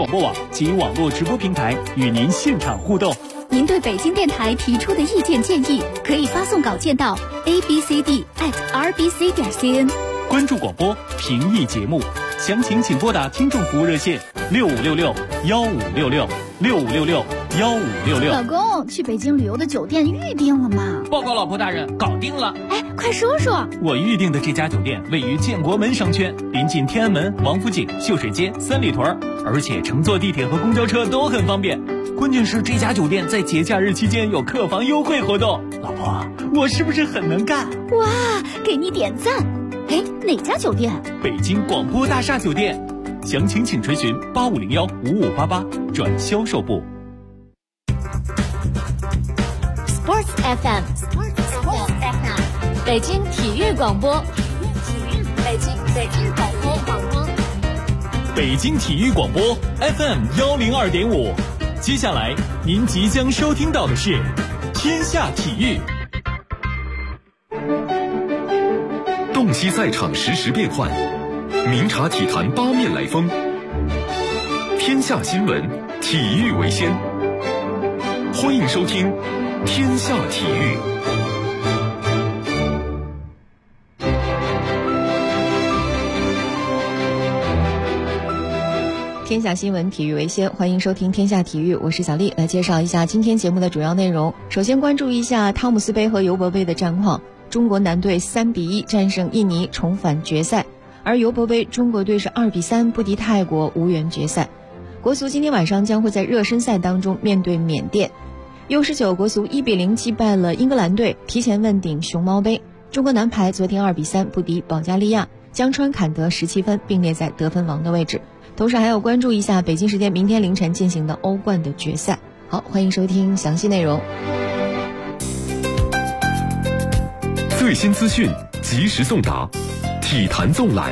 广播网及网络直播平台与您现场互动。 您对北京电台提出的意见建议，可以发送稿件到 abcd@rbc.cn。 关注广播，评议节目，详情请拨打听众服务热线6566-1566-6566-1566。 老公，去北京旅游的酒店预定了吗？ 报告老婆大人，搞定了。 哎，快说说。 我预定的这家酒店位于建国门商圈，临近天安门、王府井、秀水街、三里屯，而且乘坐地铁和公交车都很方便。关键是这家酒店在节假日期间有客房优惠活动。老婆，我是不是很能干？ 哇，给你点赞。哎，哪家酒店？ 北京广播大厦酒店，详情请垂询8501-5588转销售部。 Sports FM， 北京体育广播，北京广播， 北京体育广播 FM102.5。接下来您即将收听到的是天下体育。 洞悉赛场实时变幻，明察体坛八面来风。天下新闻，体育为先。欢迎收听天下体育。 天下新闻，体育为先，欢迎收听天下体育，我是小丽，来介绍一下今天节目的主要内容。首先关注一下汤姆斯杯和尤伯杯的战况。中国男队3-1战胜印尼，重返决赛，而尤伯杯中国队是2-3不敌泰国，无缘决赛。国足今天晚上将会在热身赛当中面对缅甸。U19国足1-0击败了英格兰队，提前问鼎熊猫杯。中国男排昨天2-3不敌保加利亚，江川坎德17分，并列在得分王的位置。同时还要关注一下北京时间明天凌晨进行的欧冠的决赛。好，欢迎收听详细内容。 最新资讯及时送达，体坛纵览。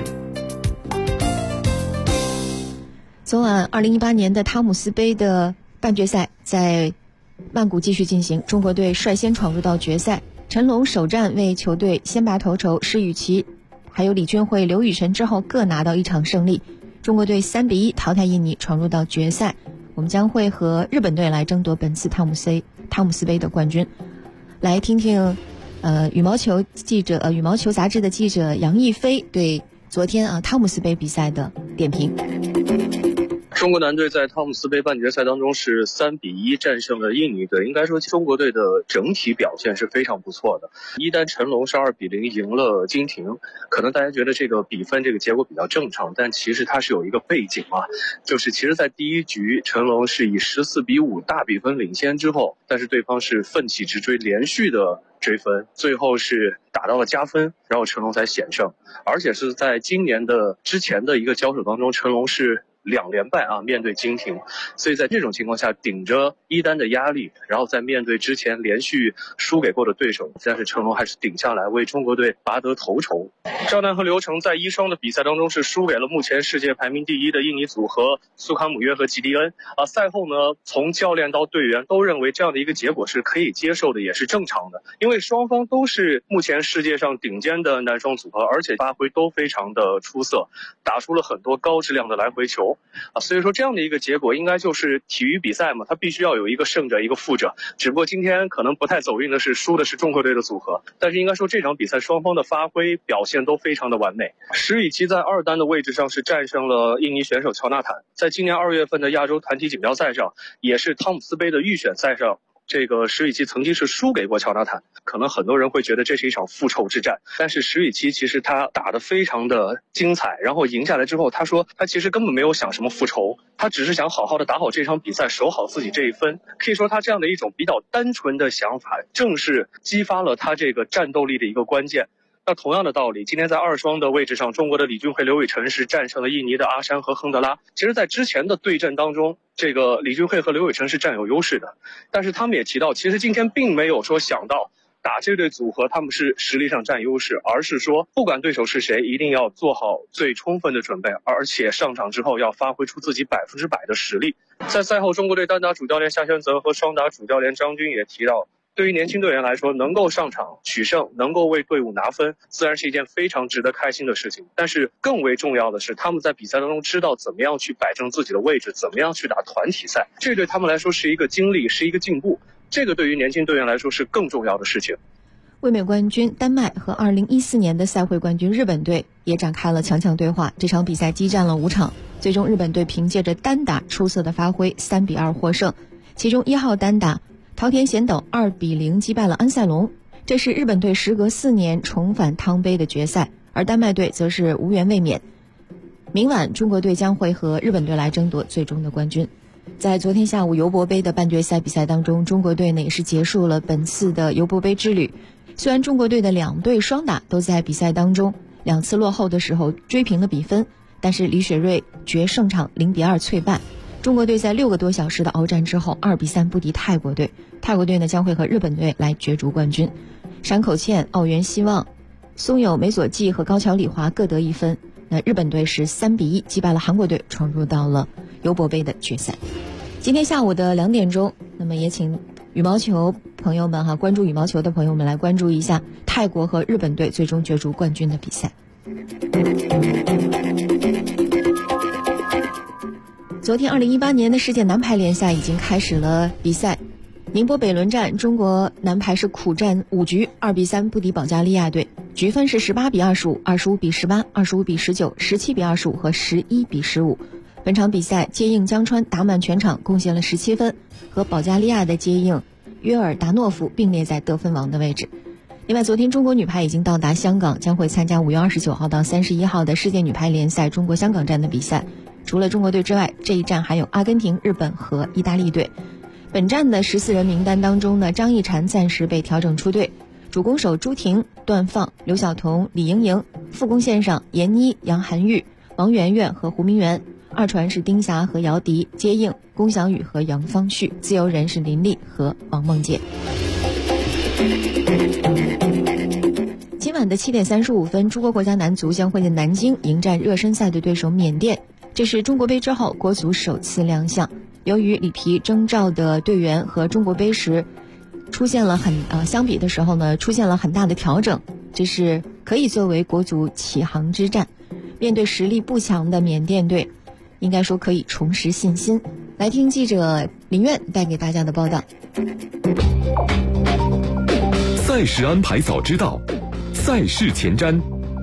昨晚2018年的汤姆斯杯的半决赛在曼谷继续进行，中国队率先闯入到决赛，陈龙首战为球队先拔头筹，施雨琦还有李俊慧、刘雨辰之后各拿到一场胜利，中国队3-1淘汰印尼，闯入到决赛。我们将会和日本队来争夺本次汤姆斯杯的冠军。来听听羽毛球杂志的记者杨逸飞对昨天汤姆斯杯比赛的点评。 中国男队在汤姆斯杯半决赛当中是3-1战胜了印尼队，应该说中国队的整体表现是非常不错的。一单陈龙是2-0赢了金廷，可能大家觉得这个比分这个结果比较正常，但其实它是有一个背景啊，就是其实在第一局陈龙是以14-5大比分领先之后，但是对方是奋起直追，连续的追分，最后是打到了加分，然后陈龙才险胜。而且是在今年的之前的一个交手当中，陈龙是2连败啊，面对金廷，所以在这种情况下顶着一单的压力，然后在面对之前连续输给过的对手，但是陈龙还是顶下来为中国队拔得头筹。赵楠和刘成在一双的比赛当中是输给了目前世界排名第1的印尼组合苏卡姆约和吉迪恩赛后呢，从教练到队员都认为这样的一个结果是可以接受的，也是正常的，因为双方都是目前世界上顶尖的男双组合，而且发挥都非常的出色，打出了很多高质量的来回球所以说这样的一个结果应该就是体育比赛嘛，它必须要有一个胜者一个负者，只不过今天可能不太走运的是输的是中国队的组合，但是应该说这场比赛双方的发挥表现都非常的完美。施雨琦在二单的位置上是战胜了印尼选手乔纳坦，在今年2月份的亚洲团体锦标赛上，也是汤姆斯杯的预选赛上，这个施雨琦曾经是输给过乔纳坦，可能很多人会觉得这是一场复仇之战，但是施雨琦其实他打得非常的精彩，然后赢下来之后，他说他其实根本没有想什么复仇，他只是想好好的打好这场比赛，守好自己这一分。可以说他这样的一种比较单纯的想法，正是激发了他这个战斗力的一个关键。那同样的道理，今天在二双的位置上，中国的李俊慧、刘雨辰是战胜了印尼的阿山和亨德拉。其实在之前的对阵当中，这个李俊慧和刘雨辰是占有优势的，但是他们也提到，其实今天并没有说想到打这对组合他们是实力上占优势，而是说不管对手是谁，一定要做好最充分的准备，而且上场之后要发挥出自己100%的实力。在赛后，中国队单打主教练夏轩泽和双打主教练张军也提到， 对于年轻队员来说，能够上场取胜，能够为队伍拿分，自然是一件非常值得开心的事情。但是更为重要的是，他们在比赛当中知道怎么样去摆正自己的位置，怎么样去打团体赛，这对他们来说是一个经历，是一个进步。这个对于年轻队员来说是更重要的事情。 卫冕冠军丹麦和2014年的赛会冠军日本队也展开了强强对话。这场比赛激战了5场，最终日本队凭借着单打出色的发挥3-2获胜。其中1号单打桃田贤斗2-0击败了安塞龙，这是日本队时隔4年重返汤杯的决赛，而丹麦队则是无缘卫冕。明晚中国队将会和日本队来争夺最终的冠军。在昨天下午尤伯杯的半决赛比赛当中，中国队呢也是结束了本次的尤伯杯之旅。虽然中国队的2队双打都在比赛当中2次落后的时候追平了比分，但是李雪芮决胜场0-2脆败。中国队在6个多小时的鏖战之后2-3不敌泰国队，泰国队呢将会和日本队来角逐冠军。山口茜、奥原希望、松友美佐纪和高桥李华各得1分。那日本队是3-1击败了韩国队，闯入到了尤伯杯的决赛。今天下午的2点钟，那么也请羽毛球朋友们关注羽毛球的朋友们来关注一下泰国和日本队最终角逐冠军的比赛。昨天2018年的世界男排联赛已经开始了比赛，宁波北仑站中国男排是苦战5局2-3不敌保加利亚队，局分是18-25、25-18、25-19、17-25和11-15。本场比赛接应江川打满全场，贡献了17分，和保加利亚的接应约尔达诺夫并列在得分王的位置。另外，昨天中国女排已经到达香港，将会参加5月29号到31号的世界女排联赛中国香港站的比赛。除了中国队之外，这一站还有阿根廷、日本和意大利队。本站的14人名单当中呢，张艺婵暂时被调整出队，主攻手朱婷、段放、刘晓彤、李盈莹，副攻线上闫妮、杨涵玉、王媛媛和胡明媛，二传是丁霞和姚迪，接应龚翔宇和杨方旭，自由人是林丽和王梦洁。今晚的7点35分，中国国家男足将会在南京迎战热身赛的对手缅甸，这是中国杯之后国足首次亮相。由于里皮征召的队员和中国杯时出现了相比的时候呢，出现了很大的调整，这是可以作为国足起航之战。面对实力不强的缅甸队，应该说可以重拾信心。来听记者林苑带给大家的报道。 赛事安排早知道，赛事前瞻。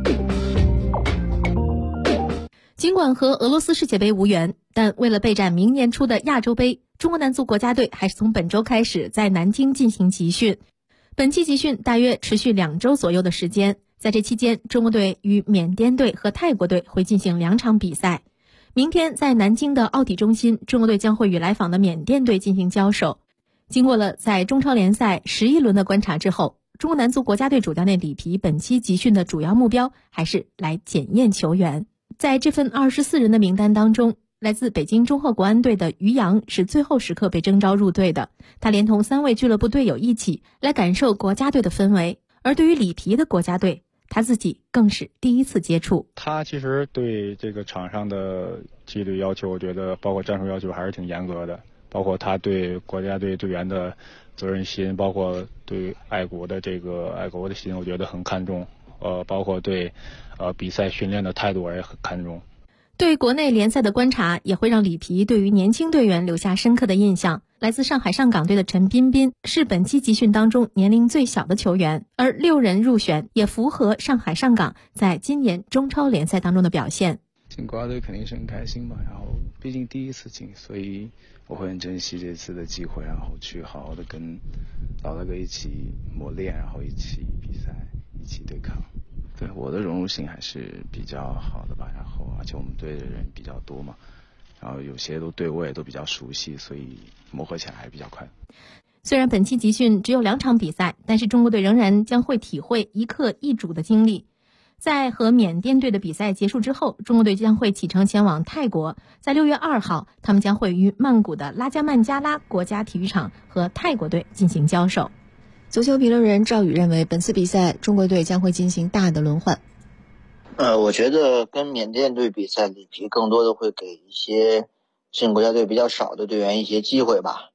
尽管和俄罗斯世界杯无缘，但为了备战明年初的亚洲杯，中国男足国家队还是从本周开始在南京进行集训。本期集训大约持续2周左右的时间，在这期间，中国队与缅甸队和泰国队会进行2场比赛。明天在南京的奥体中心，中国队将会与来访的缅甸队进行交手。经过了在中超联赛11轮的观察之后，中国男足国家队主教练里皮本期集训的主要目标还是来检验球员。在这份24人的名单当中，来自北京中赫国安队的于洋是最后时刻被征召入队的，他连同3位俱乐部队友一起来感受国家队的氛围。而对于里皮的国家队，他自己更是第一次接触。 他其实对这个场上的纪律要求，我觉得包括战术要求还是挺严格的，包括他对国家队队员的责任心，包括对爱国的心，我觉得很看重。包括对比赛训练的态度也很看重。 对国内联赛的观察也会让里皮对于年轻队员留下深刻的印象。来自上海上港队的陈彬彬是本期集训当中年龄最小的球员，而6人入选也符合上海上港在今年中超联赛当中的表现。 进国家队肯定是很开心吧，然后毕竟第一次进，所以我会很珍惜这次的机会，然后去好好的跟老大哥一起磨练，然后一起比赛，一起对抗。对，我的融入性还是比较好的吧，然后而且我们队的人比较多嘛，然后有些对我也都比较熟悉，所以磨合起来还是比较快。 虽然本期集训只有2场比赛，但是中国队仍然将会体会一客一主的经历。在和缅甸队的比赛结束之后，中国队将会启程前往泰国，在6月2号，他们将会于曼谷的拉加曼加拉国家体育场和泰国队进行交手。 足球评论人赵宇认为，本次比赛中国队将会进行大的轮换。 我觉得跟缅甸队比赛，里皮更多的会给一些适应国家队比较少的队员一些机会吧。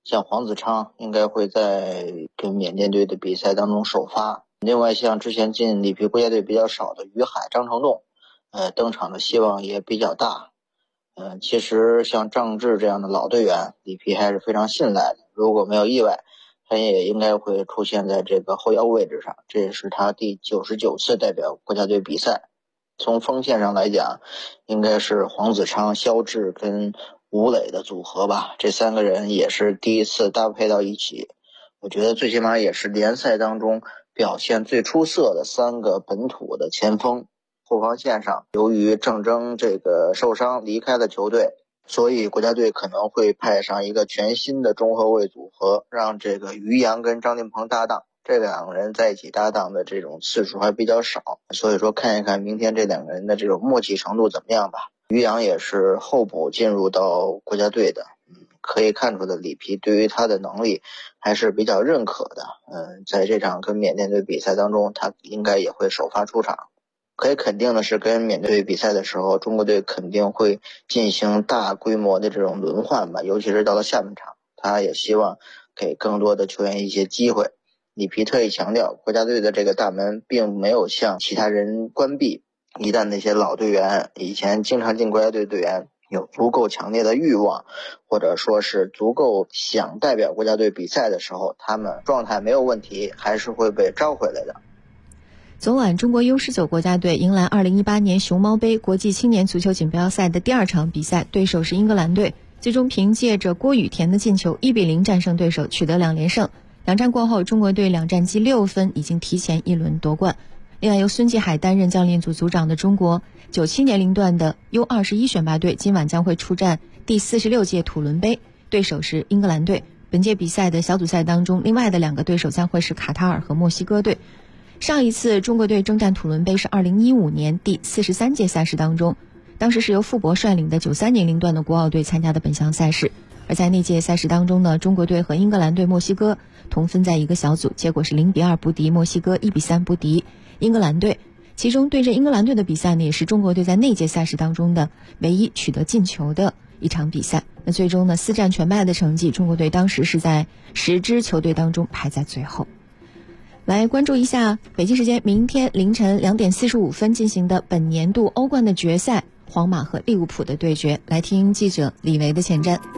像黄子昌应该会在跟缅甸队的比赛当中首发。另外像之前进里皮国家队比较少的于海、张成栋，登场的希望也比较大。其实像郑智这样的老队员，里皮还是非常信赖的。如果没有意外，他也应该会出现在这个后腰位置上，这也是他第99次代表国家队比赛。从锋线上来讲，应该是黄子昌、肖智跟吴磊的组合吧，这3个人也是第一次搭配到一起。我觉得最起码也是联赛当中表现最出色的3个本土的前锋。后防线上，由于郑铮这个受伤离开了球队，所以国家队可能会派上一个全新的中后卫组合，让这个于洋跟张琳芃搭档。这2个人在一起搭档的这种次数还比较少，所以说看一看明天这2个人的这种默契程度怎么样吧。于洋也是候补进入到国家队的，可以看出的里皮对于他的能力还是比较认可的。在这场跟缅甸队比赛当中，他应该也会首发出场。可以肯定的是，跟缅甸队比赛的时候，中国队肯定会进行大规模的这种轮换吧，尤其是到了下半场，他也希望给更多的球员一些机会。里皮特意强调，国家队的这个大门并没有向其他人关闭，一旦那些老队员以前经常进国家队队员有足够强烈的欲望，或者说是足够想代表国家队比赛的时候，他们状态没有问题，还是会被招回来的。 昨晚中国 U19 国家队迎来2018年熊猫杯国际青年足球锦标赛的第2场比赛，对手是英格兰队，最终凭借着郭雨田的进球1-0战胜对手，取得2连胜。2战过后，中国队2战积6分，已经提前1轮夺冠。另外，由孙继海担任教练组组长的中国97年龄段的 U21 选拔队今晚将会出战第46届土伦杯，对手是英格兰队。本届比赛的小组赛当中，另外的2个对手将会是卡塔尔和墨西哥队。上一次中国队征战土伦杯是2015年第43届赛事当中，当时是由傅博率领的93年龄段的国奥队参加的本项赛事。而在那届赛事当中呢，中国队和英格兰队、墨西哥同分在一个小组，结果是0-2不敌墨西哥，1-3不敌英格兰队。其中对阵英格兰队的比赛呢，也是中国队在那届赛事当中的唯一取得进球的一场比赛。那最终呢，4战全败的成绩，中国队当时是在10支球队当中排在最后。来关注一下北京时间明天凌晨2点45分进行的本年度欧冠的决赛，皇马和利物浦的对决。来听记者李维的前瞻。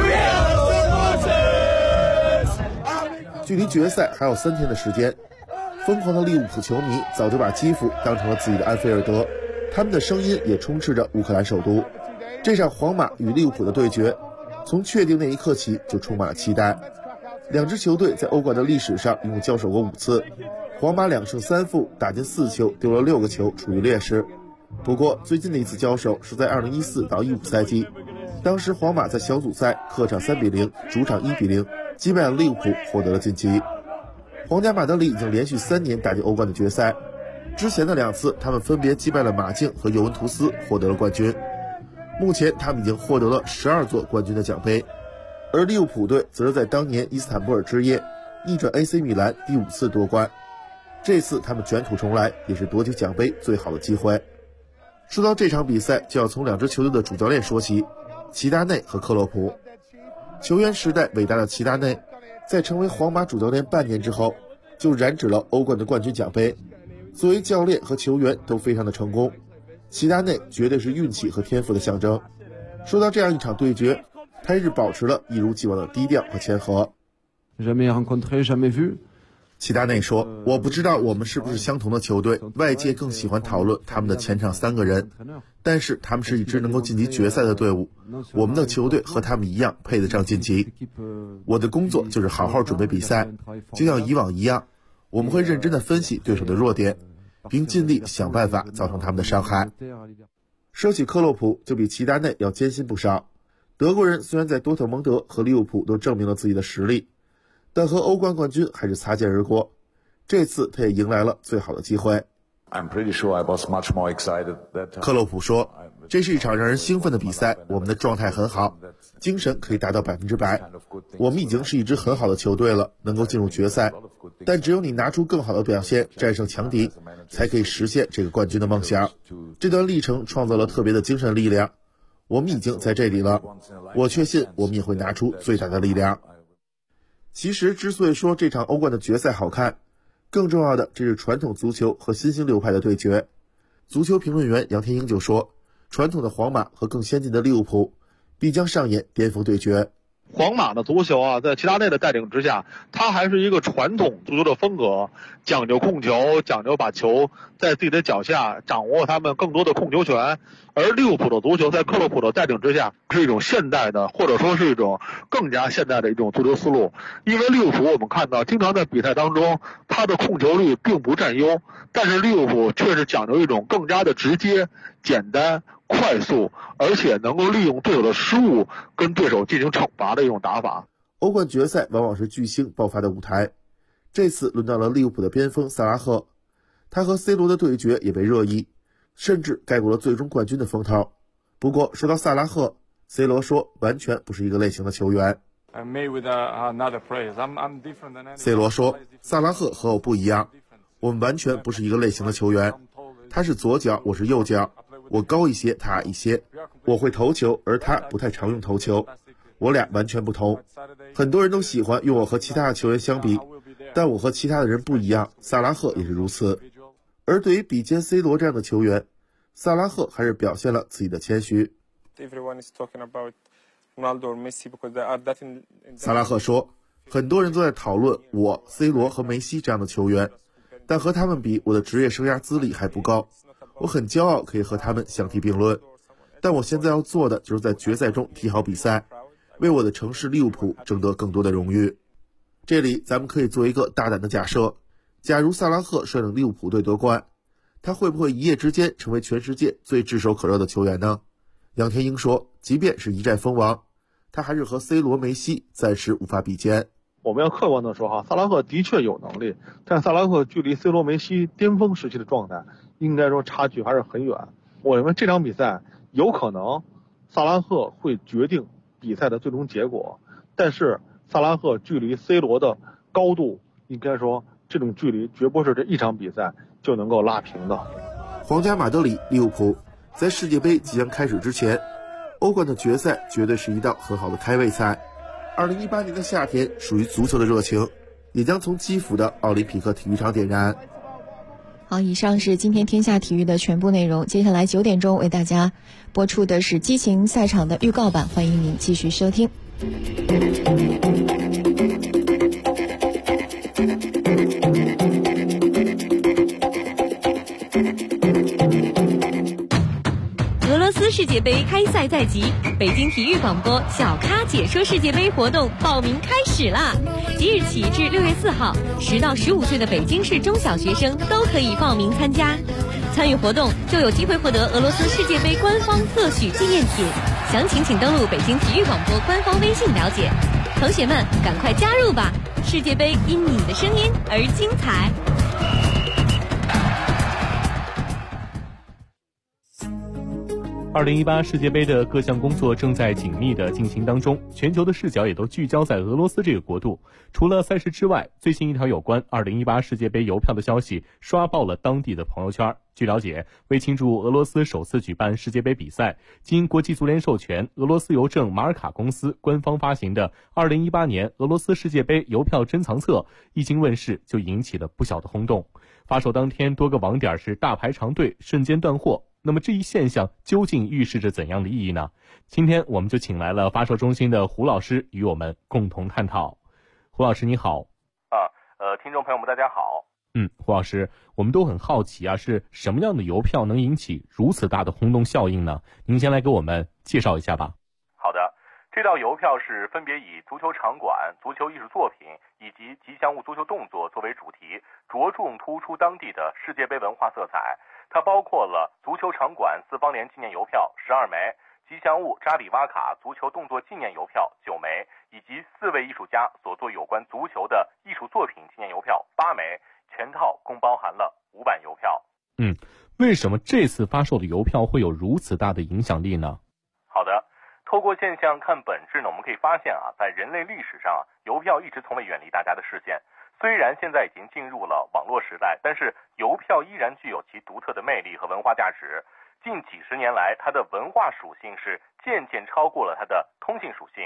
距离决赛还有3天的时间，疯狂的利物浦球迷早就把基辅当成了自己的安菲尔德，他们的声音也充斥着乌克兰首都。这场皇马与利物浦的对决，从确定那一刻起就充满了期待。2支球队在欧冠的历史上一共交手过5次，皇马2胜3负，打进4球，丢了6个球，处于劣势。不过最近的一次交手是在2014到15赛季，当时皇马在小组赛客场3-0，主场1-0击败了利物浦，获得了晋级。皇家马德里已经连续3年打进欧冠的决赛，之前的2次他们分别击败了马竞和尤文图斯，获得了冠军。目前他们已经获得了12座冠军的奖杯，而利物浦队则是在当年伊斯坦布尔之夜逆转 AC 米兰第5次夺冠，这次他们卷土重来，也是夺取奖杯最好的机会。说到这场比赛，就要从2支球队的主教练说起，齐达内和克洛普。球员时代伟大的齐达内，在成为皇马主教练半年之后，就染指了欧冠的冠军奖杯。作为教练和球员都非常的成功，齐达内绝对是运气和天赋的象征。说到这样一场对决，他一直保持了一如既往的低调和谦和。齐达内说，我不知道我们是不是相同的球队，外界更喜欢讨论他们的前场3个人，但是他们是一支能够晋级决赛的队伍，我们的球队和他们一样配得上晋级。我的工作就是好好准备比赛，就像以往一样，我们会认真地分析对手的弱点，并尽力想办法造成他们的伤害。说起克洛普，就比齐达内要艰辛不少。德国人虽然在多特蒙德和利物浦都证明了自己的实力，但和欧冠冠军还是擦肩而过。这次他也迎来了最好的机会。克洛普说，这是一场让人兴奋的比赛，我们的状态很好，精神可以达到100%。我们已经是一支很好的球队了，能够进入决赛，但只有你拿出更好的表现，战胜强敌，才可以实现这个冠军的梦想。这段历程创造了特别的精神力量，我们已经在这里了，我确信我们也会拿出最大的力量。 其实之所以说这场欧冠的决赛好看，更重要的这是传统足球和新兴流派的对决。足球评论员杨天英就说，传统的皇马和更先进的利物浦必将上演巅峰对决。 皇马的足球啊，在齐达内的带领之下，他还是一个传统足球的风格，讲究控球，讲究把球在自己的脚下，掌握他们更多的控球权。而利物浦的足球在克洛普的带领之下，是一种现代的，或者说是一种更加现代的一种足球思路。因为利物浦我们看到，经常在比赛当中，他的控球率并不占优，但是利物浦却是讲究一种更加的直接、简单、快速，而且能够利用对手的失误跟对手进行惩罚的一种打法。 欧冠决赛往往是巨星爆发的舞台，这次轮到了利物浦的边锋萨拉赫，他和 C 罗的对决也被热议，甚至盖过了最终冠军的风头。不过说到萨拉赫， C 罗说完全不是一个类型的球员。C 罗说，萨拉赫和我不一样，我们完全不是一个类型的球员，他是左脚，我是右脚，我高一些，他矮一些，我会投球，而他不太常用头球，我俩完全不同。很多人都喜欢用我和其他的球员相比，但我和其他的人不一样，萨拉赫也是如此。而对于比肩 C 罗这样的球员，萨拉赫还是表现了自己的谦虚。萨拉赫说，很多人都在讨论我、C 罗和梅西这样的球员，但和他们比，我的职业生涯资历还不高，我很骄傲可以和他们相提并论。但我现在要做的就是在决赛中踢好比赛，为我的城市利物浦争得更多的荣誉。这里咱们可以做一个大胆的假设，假如萨拉赫率领利物浦队夺冠，他会不会一夜之间成为全世界最炙手可热的球员呢？杨天英说，即便是一战封王，他还是和 C 罗、梅西暂时无法比肩。 我们要客观的说哈，萨拉赫的确有能力，但萨拉赫距离 C 罗、梅西巅峰时期的状态，应该说差距还是很远。我认为这场比赛有可能萨拉赫会决定比赛的最终结果，但是萨拉赫距离 C 罗的高度，应该说这种距离绝不是这一场比赛就能够拉平的。 皇家马德里、利物浦在世界杯即将开始之前，欧冠的决赛绝对是一道很好的开胃菜。2018年的夏天属于足球的热情，也将从基辅的奥林匹克体育场点燃。 好，以上是今天天下体育的全部内容。接下来9点钟为大家播出的是激情赛场的预告版，欢迎您继续收听。 俄罗斯世界杯开赛在即，北京体育广播小咖解说世界杯活动报名开始啦！即日起至6月4号，10到15岁的北京市中小学生都可以报名参加。参与活动就有机会获得俄罗斯世界杯官方特许纪念品，详情请登录北京体育广播官方微信了解。同学们，赶快加入吧！世界杯因你的声音而精彩。 2018世界杯的各项工作正在紧密的进行当中，全球的视角也都聚焦在俄罗斯这个国度。除了赛事之外，最新一条有关2018世界杯邮票的消息刷爆了当地的朋友圈。据了解，为庆祝俄罗斯首次举办世界杯比赛，经国际足联授权，俄罗斯邮政马尔卡公司官方发行的2018年俄罗斯世界杯邮票珍藏册一经问世，就引起了不小的轰动。发售当天，多个网点是大排长队，瞬间断货。那么这一现象究竟预示着怎样的意义呢？今天我们就请来了发售中心的胡老师与我们共同探讨。胡老师你好。 听众朋友们大家好。 胡老师，我们都很好奇啊，是什么样的邮票能引起如此大的轰动效应呢？您先来给我们介绍一下吧。 好的，这道邮票是分别以足球场馆、足球艺术作品以及吉祥物足球动作作为主题，着重突出当地的世界杯文化色彩。它包括了足球场馆4方联纪念邮票12枚，吉祥物扎里瓦卡足球动作纪念邮票9枚，以及4位艺术家所做有关足球的艺术作品纪念邮票8枚，全套共包含了5版邮票。 为什么这次发售的邮票会有如此大的影响力呢？ 好的，透过现象看本质呢，我们可以发现在人类历史上邮票一直从未远离大家的视线。虽然现在已经进入了网络时代，但是邮票依然具有其独特的魅力和文化价值。近几十年来，它的文化属性是渐渐超过了它的通信属性。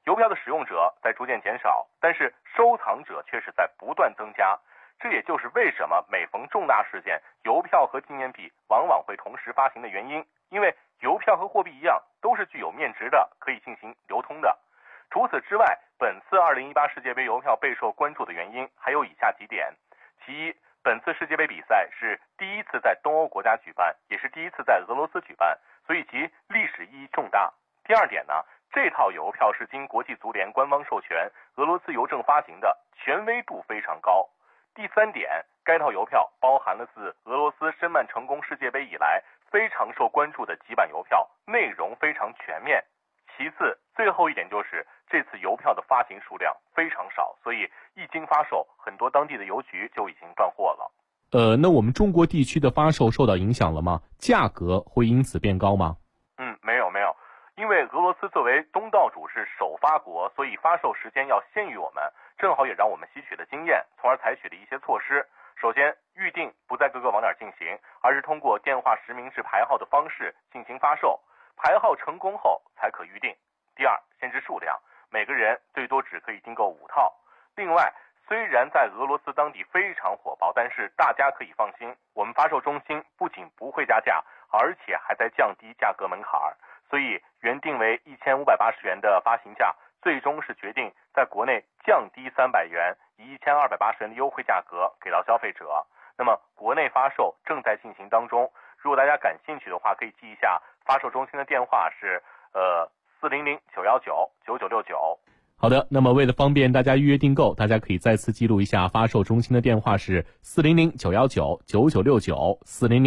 邮票的使用者在逐渐减少，但是收藏者却是在不断增加。这也就是为什么每逢重大事件，邮票和纪念币往往会同时发行的原因。因为邮票和货币一样，都是具有面值的，可以进行流通的。除此之外，本次2018世界杯邮票备受关注的原因还有以下几点。其一，本次世界杯比赛是第一次在东欧国家举办，也是第一次在俄罗斯举办，所以其历史意义重大。第二点呢，这套邮票是经国际足联官方授权，俄罗斯邮政发行的，权威度非常高。第三点，该套邮票包含了自俄罗斯申办成功世界杯以来非常受关注的几版邮票，内容非常全面。其次，最后一点就是这次邮票的发行数量非常少，所以一经发售，很多当地的邮局就已经断货了。 那我们中国地区的发售受到影响了吗？价格会因此变高吗？ 没有，因为俄罗斯作为东道主是首发国，所以发售时间要先于我们，正好也让我们吸取了经验，从而采取了一些措施。首先，预订不在各个网点进行，而是通过电话实名制排号的方式进行发售，排号成功后才可预订。第二，限制数量，每个人最多只可以订购5套。另外，虽然在俄罗斯当地非常火爆，但是大家可以放心，我们发售中心不仅不会加价，而且还在降低价格门槛，所以原定为1580元的发行价，最终是决定在国内降低300元，以1280元的优惠价格给到消费者。那么国内发售正在进行当中，如果大家感兴趣的话，可以记一下发售中心的电话是400-919-9969。 好的，那么为了方便大家预约订购，大家可以再次记录一下发售中心的电话是400-919-9969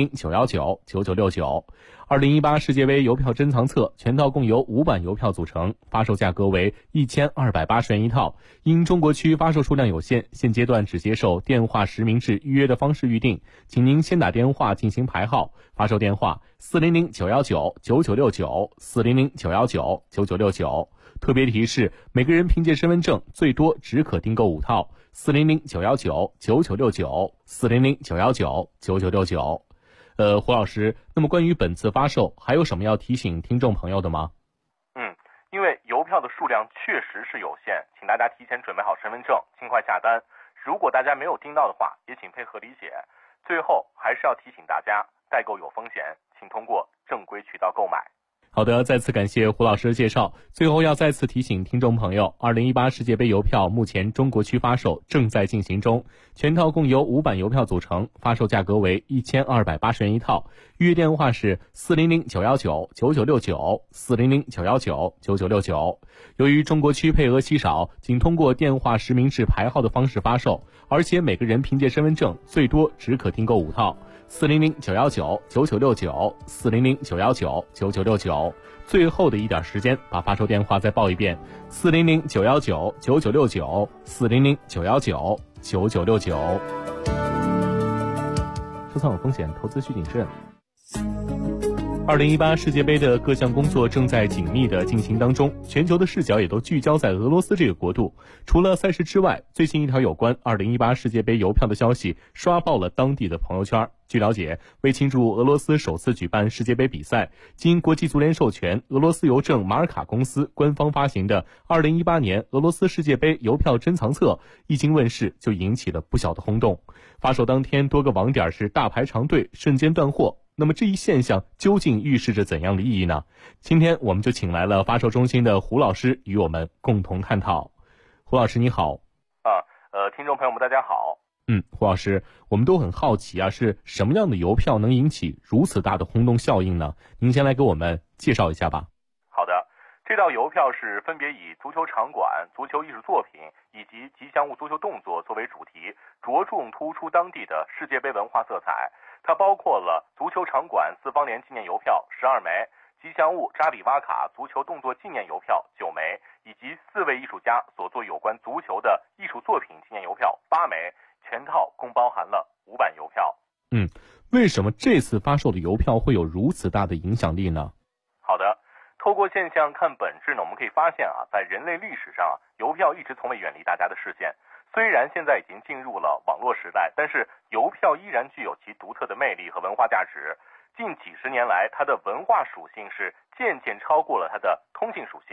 400-919-9969。2018世界杯邮票珍藏册全套共由5版邮票组成，发售价格为1280元一套。因中国区发售数量有限，现阶段只接受电话实名制预约的方式预订，请您先打电话进行排号，发售电话400-919-9969 400-919-9969。特别提示，每个人凭借身份证最多只可订购5套。400-919-9969 400-919-9969。胡老师，那么关于本次发售还有什么要提醒听众朋友的吗？ 因为邮票的数量确实是有限，请大家提前准备好身份证，尽快下单。如果大家没有订到的话，也请配合理解。最后还是要提醒大家，代购有风险，请通过正规渠道购买。 好的，再次感谢胡老师的介绍。最后要再次提醒听众朋友，2018世界杯邮票目前中国区发售正在进行中，全套共由5版邮票组成，发售价格为1280元一套。预约电话是400-919-9969 400-919-9969。由于中国区配额稀少，仅通过电话实名制排号的方式发售，而且每个人凭借身份证最多只可订购5套。400-919-9969 400-919-9969。最后的一点时间，把发售电话再报一遍：400-919-9969 400-919-9969。收藏有风险，投资需谨慎。2018世界杯的各项工作正在紧密的进行当中，全球的视角也都聚焦在俄罗斯这个国度。除了赛事之外，最近一条有关2018世界杯邮票的消息刷爆了当地的朋友圈。据了解，为庆祝俄罗斯首次举办世界杯比赛，经国际足联授权，俄罗斯邮政马尔卡公司官方发行的2018年俄罗斯世界杯邮票珍藏册一经问世，就引起了不小的轰动。发售当天，多个网点是大排长队，瞬间断货。那么这一现象究竟预示着怎样的意义呢？今天我们就请来了发售中心的胡老师与我们共同探讨。胡老师你好。 听众朋友们大家好。 胡老师，我们都很好奇啊，是什么样的邮票能引起如此大的轰动效应呢？您先来给我们介绍一下吧。 好的，这套邮票是分别以足球场馆、足球艺术作品以及吉祥物足球动作作为主题，着重突出当地的世界杯文化色彩。它包括了足球场馆4方联纪念邮票12枚，吉祥物扎里瓦卡足球动作纪念邮票9枚，以及4位艺术家所做有关足球的艺术作品纪念邮票8枚，全套共包含了5版邮票。 为什么这次发售的邮票会有如此大的影响力呢？ 好的，透过现象看本质呢，我们可以发现在人类历史上邮票一直从未远离大家的视线。虽然现在已经进入了网络时代，但是邮票依然具有其独特的魅力和文化价值。近几十年来，它的文化属性是渐渐超过了它的通信属性。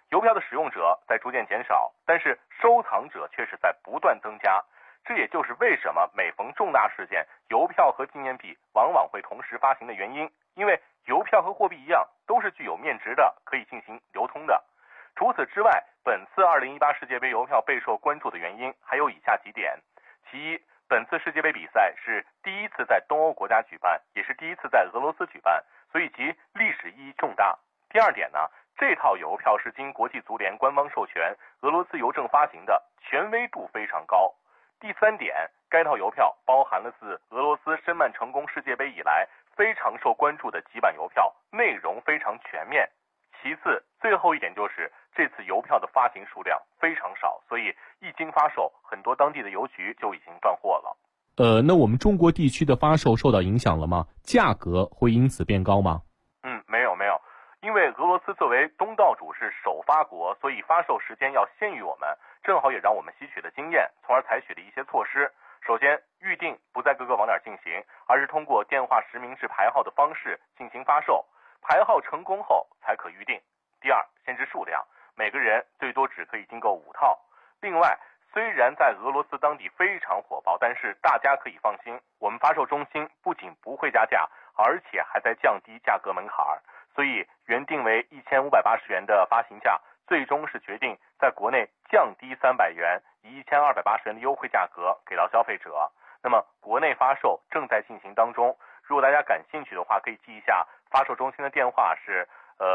邮票的使用者在逐渐减少，但是收藏者却是在不断增加。这也就是为什么每逢重大事件，邮票和纪念币往往会同时发行的原因。因为邮票和货币一样，都是具有面值的，可以进行流通的。除此之外，本次2018世界杯邮票备受关注的原因还有以下几点。其一，本次世界杯比赛是第一次在东欧国家举办，也是第一次在俄罗斯举办，所以其历史意义重大。第二点呢，这套邮票是经国际足联官方授权，俄罗斯邮政发行的，权威度非常高。第三点，该套邮票包含了自俄罗斯申办成功世界杯以来非常受关注的几版邮票，内容非常全面。其次，最后一点就是这次邮票的发行数量非常少，所以一经发售，很多当地的邮局就已经断货了。 那我们中国地区的发售受到影响了吗？价格会因此变高吗？ 没有，因为俄罗斯作为东道主是首发国，所以发售时间要先于我们，正好也让我们吸取了经验，从而采取了一些措施。首先，预定不在各个网点进行，而是通过电话实名制排号的方式进行发售，排号成功后才可预定。第二，限制数量，每个人最多只可以订购5套。另外，虽然在俄罗斯当地非常火爆，但是大家可以放心，我们发售中心不仅不会加价，而且还在降低价格门槛，所以原定为1580元的发行价，最终是决定在国内降低300元，以1280元的优惠价格给到消费者。那么国内发售正在进行当中，如果大家感兴趣的话，可以记一下发售中心的电话是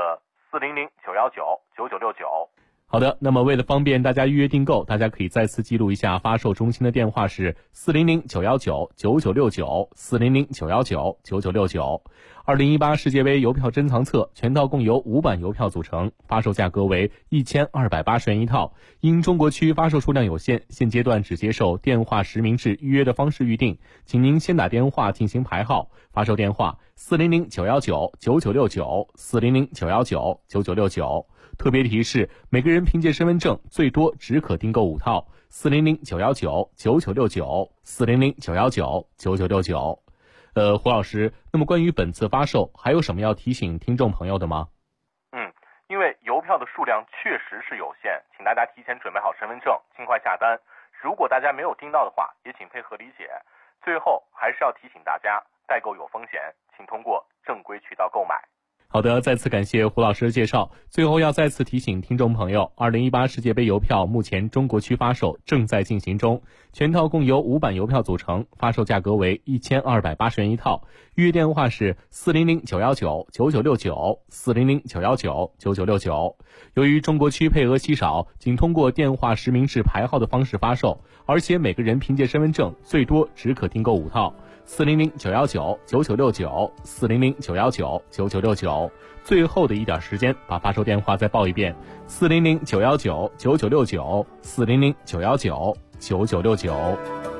400-919-9969。 好的，那么为了方便大家预约订购，大家可以再次记录一下发售中心的电话是400-919-9969 400-919-9969。2018世界杯邮票珍藏册全套共由5版邮票组成，发售价格为1280元一套。因中国区发售数量有限，现阶段只接受电话实名制预约的方式预定，请您先打电话进行排号，发售电话400-919-9969 400-919-9969。特别提示，每个人凭借身份证最多只可订购5套。400-919-9969 400-919-9969。胡老师，那么关于本次发售还有什么要提醒听众朋友的吗？ 因为邮票的数量确实是有限，请大家提前准备好身份证，尽快下单。如果大家没有订到的话，也请配合理解。最后还是要提醒大家，代购有风险，请通过正规渠道购买。 好的，再次感谢胡老师的介绍。最后要再次提醒听众朋友，2018世界杯邮票目前中国区发售正在进行中，全套共由5版邮票组成，发售价格为1280元一套。预约电话是400-919-9969 400-919-9969。由于中国区配额稀少，仅通过电话实名制排号的方式发售，而且每个人凭借身份证最多只可订购5套。400-919-9969 400-919-9969。最后的一点时间，把发售电话再报一遍：400-919-9969 400-919-9969。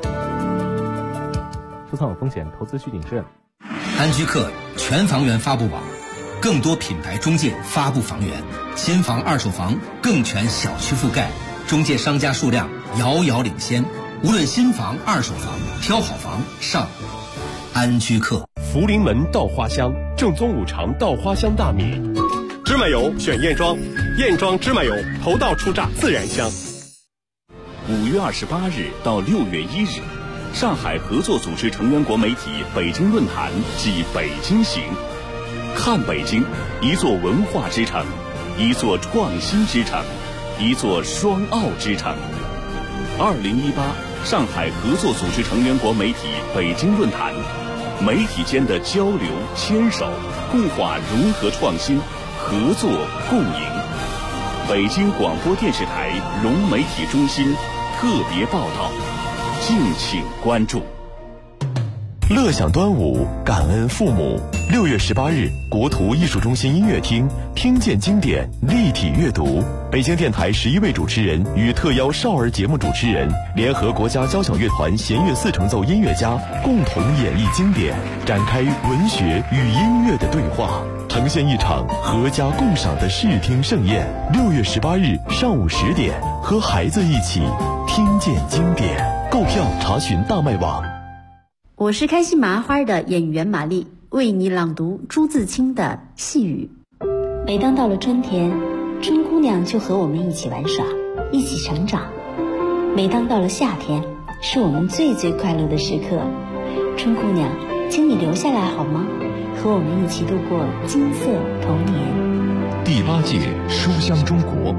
出仓有风险，投资需谨慎。 安居客全房源发布网，更多品牌中介发布房源，新房、二手房更全小区覆盖，中介商家数量遥遥领先。无论新房、二手房，挑好房上安居客。 福临门稻花香，正宗五常稻花香大米。芝麻油选燕庄，燕庄芝麻油头道出榨自然香。 5月28日到6月1日，上海合作组织成员国媒体北京论坛暨北京行，看北京，一座文化之城，一座创新之城，一座双奥之城。2018上海合作组织成员国媒体北京论坛，媒体间的交流牵手，固化融合创新，合作共赢。北京广播电视台融媒体中心特别报道，敬请关注。 乐享端午，感恩父母。6月18日，国图艺术中心音乐厅听见经典立体阅读，北京电台11位主持人与特邀少儿节目主持人联合国家交响乐团弦乐4重奏音乐家共同演绎经典，展开文学与音乐的对话，呈现一场合家共赏的视听盛宴。6月18日上午10点，和孩子一起听见经典。购票查询大麦网。 我是开心麻花的演员玛丽，为你朗读朱自清的《细雨》。每当到了春天， 春姑娘就和我们一起玩耍，一起成长。每当到了夏天，是我们最快乐的时刻。春姑娘，请你留下来好吗？和我们一起度过金色童年。 第8届书香中国